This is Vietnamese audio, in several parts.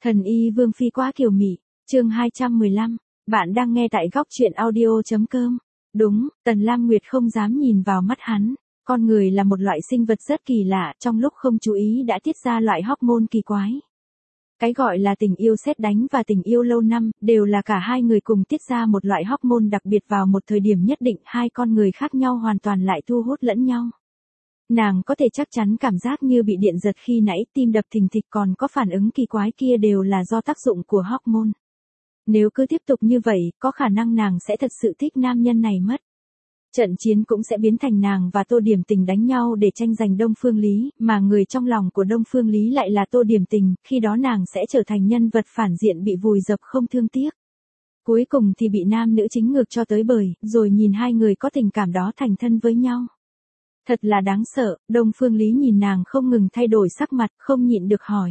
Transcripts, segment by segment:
Thần y Vương Phi quá kiều mị, chương 215, bạn đang nghe tại góc truyện audio.com. Đúng, Tần Lam Nguyệt không dám nhìn vào mắt hắn, con người là một loại sinh vật rất kỳ lạ, trong lúc không chú ý đã tiết ra loại hormone kỳ quái. Cái gọi là tình yêu sét đánh và tình yêu lâu năm, đều là cả hai người cùng tiết ra một loại hormone đặc biệt vào một thời điểm nhất định, hai con người khác nhau hoàn toàn lại thu hút lẫn nhau. Nàng có thể chắc chắn cảm giác như bị điện giật khi nãy, tim đập thình thịch còn có phản ứng kỳ quái kia đều là do tác dụng của hormone. Nếu cứ tiếp tục như vậy, có khả năng nàng sẽ thật sự thích nam nhân này mất. Trận chiến cũng sẽ biến thành nàng và Tô Điểm Tình đánh nhau để tranh giành Đông Phương Lý, mà người trong lòng của Đông Phương Lý lại là Tô Điểm Tình, khi đó nàng sẽ trở thành nhân vật phản diện bị vùi dập không thương tiếc. Cuối cùng thì bị nam nữ chính ngược cho tới bời, rồi nhìn hai người có tình cảm đó thành thân với nhau. Thật là đáng sợ, Đông Phương Lý nhìn nàng không ngừng thay đổi sắc mặt, không nhịn được hỏi.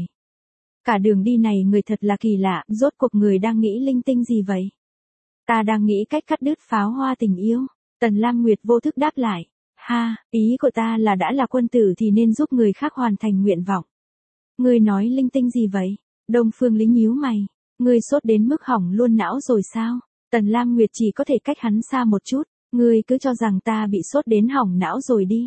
Cả đường đi này người thật là kỳ lạ, rốt cuộc người đang nghĩ linh tinh gì vậy? Ta đang nghĩ cách cắt đứt pháo hoa tình yêu. Tần Lam Nguyệt vô thức đáp lại. Ha, ý của ta là đã là quân tử thì nên giúp người khác hoàn thành nguyện vọng. Ngươi nói linh tinh gì vậy? Đông Phương Lý nhíu mày. Ngươi sốt đến mức hỏng luôn não rồi sao? Tần Lam Nguyệt chỉ có thể cách hắn xa một chút. Ngươi cứ cho rằng ta bị sốt đến hỏng não rồi đi.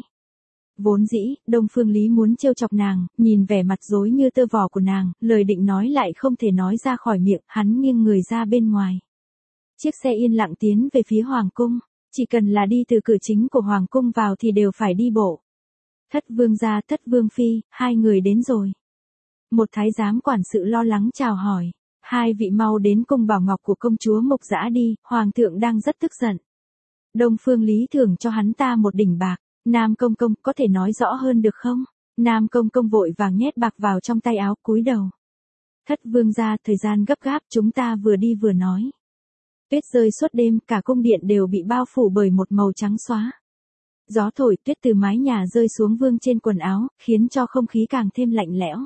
Vốn dĩ, Đông Phương Lý muốn trêu chọc nàng, nhìn vẻ mặt rối như tơ vò của nàng, lời định nói lại không thể nói ra khỏi miệng, hắn nghiêng người ra bên ngoài. Chiếc xe yên lặng tiến về phía Hoàng cung, chỉ cần là đi từ cửa chính của Hoàng cung vào thì đều phải đi bộ. Thất vương gia, Thất vương phi, hai người đến rồi. Một thái giám quản sự lo lắng chào hỏi, hai vị mau đến cung bảo ngọc của công chúa Mục Dã đi, Hoàng thượng đang rất tức giận. Đông Phương Lý thưởng cho hắn ta một đỉnh bạc. Nam công công, có thể nói rõ hơn được không? Nam công công vội vàng nhét bạc vào trong tay áo, cúi đầu. Thất vương gia, thời gian gấp gáp, chúng ta vừa đi vừa nói. Tuyết rơi suốt đêm, cả cung điện đều bị bao phủ bởi một màu trắng xóa. Gió thổi, tuyết từ mái nhà rơi xuống vương trên quần áo, khiến cho không khí càng thêm lạnh lẽo.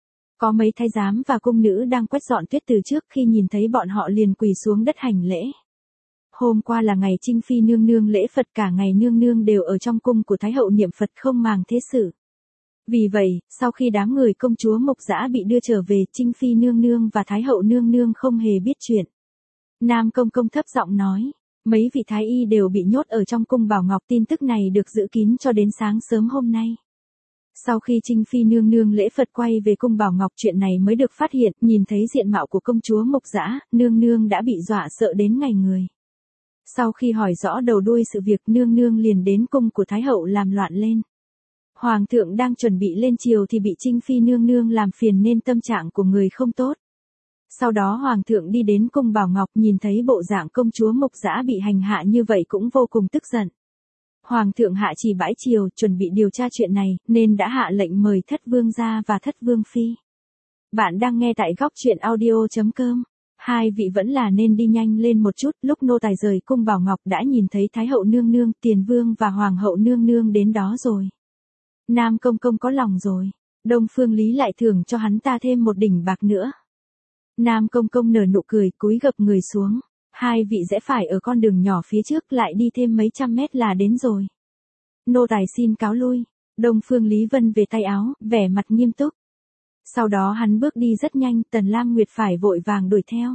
Có mấy thái giám và cung nữ đang quét dọn tuyết từ trước, khi nhìn thấy bọn họ liền quỳ xuống đất hành lễ. Hôm qua là ngày Trinh Phi nương nương lễ Phật, cả ngày nương nương đều ở trong cung của Thái hậu niệm Phật không màng thế sự. Vì vậy, sau khi đám người công chúa Mục Dã bị đưa trở về, Trinh Phi nương nương và Thái hậu nương nương không hề biết chuyện. Nam công công thấp giọng nói, mấy vị thái y đều bị nhốt ở trong cung bảo ngọc, tin tức này được giữ kín cho đến sáng sớm hôm nay. Sau khi Trinh Phi nương nương lễ Phật quay về cung bảo ngọc, chuyện này mới được phát hiện, nhìn thấy diện mạo của công chúa Mục Dã, nương nương đã bị dọa sợ đến ngày người. Sau khi hỏi rõ đầu đuôi sự việc, nương nương liền đến cung của Thái hậu làm loạn lên. Hoàng thượng đang chuẩn bị lên triều thì bị Trinh Phi nương nương làm phiền nên tâm trạng của người không tốt. Sau đó Hoàng thượng đi đến cung bảo ngọc, nhìn thấy bộ dạng công chúa Mục Dã bị hành hạ như vậy cũng vô cùng tức giận. Hoàng thượng hạ chỉ bãi triều, chuẩn bị điều tra chuyện này, nên đã hạ lệnh mời Thất vương gia và Thất vương phi. Bạn đang nghe tại góc truyện audio.com. Hai vị vẫn là nên đi nhanh lên một chút, lúc nô tài rời cung bảo ngọc đã nhìn thấy Thái hậu nương nương, Tiền vương và Hoàng hậu nương nương đến đó rồi. Nam công công có lòng rồi, Đông Phương Lý lại thưởng cho hắn ta thêm một đỉnh bạc nữa. Nam công công nở nụ cười, cúi gập người xuống. Hai vị rẽ phải ở con đường nhỏ phía trước, lại đi thêm mấy trăm mét là đến rồi. Nô tài xin cáo lui. Đông Phương Lý vân về tay áo, vẻ mặt nghiêm túc. Sau đó hắn bước đi rất nhanh, Tần Lam Nguyệt phải vội vàng đuổi theo.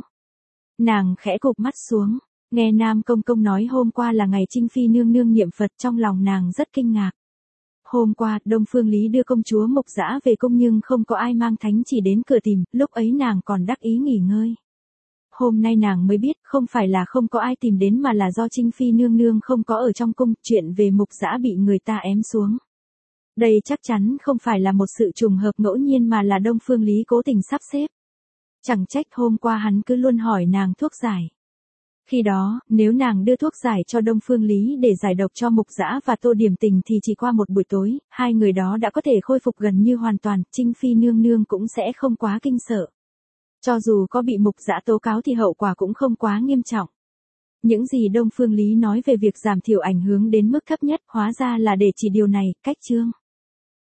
Nàng khẽ cụp mắt xuống, nghe Nam công công nói hôm qua là ngày Trinh Phi nương nương niệm Phật, trong lòng nàng rất kinh ngạc. Hôm qua, Đông Phương Lý đưa công chúa Mục Dã về cung nhưng không có ai mang thánh chỉ đến cửa tìm, lúc ấy nàng còn đắc ý nghỉ ngơi. Hôm nay nàng mới biết, không phải là không có ai tìm đến mà là do Trinh Phi nương nương không có ở trong cung, chuyện về Mục Dã bị người ta ém xuống. Đây chắc chắn không phải là một sự trùng hợp ngẫu nhiên mà là Đông Phương Lý cố tình sắp xếp. Chẳng trách hôm qua hắn cứ luôn hỏi nàng thuốc giải. Khi đó, nếu nàng đưa thuốc giải cho Đông Phương Lý để giải độc cho Mục Dã và Tô Điểm Tình thì chỉ qua một buổi tối, hai người đó đã có thể khôi phục gần như hoàn toàn, Trinh Phi nương nương cũng sẽ không quá kinh sợ. Cho dù có bị Mục Dã tố cáo thì hậu quả cũng không quá nghiêm trọng. Những gì Đông Phương Lý nói về việc giảm thiểu ảnh hưởng đến mức thấp nhất, hóa ra là để chỉ điều này, cách chương.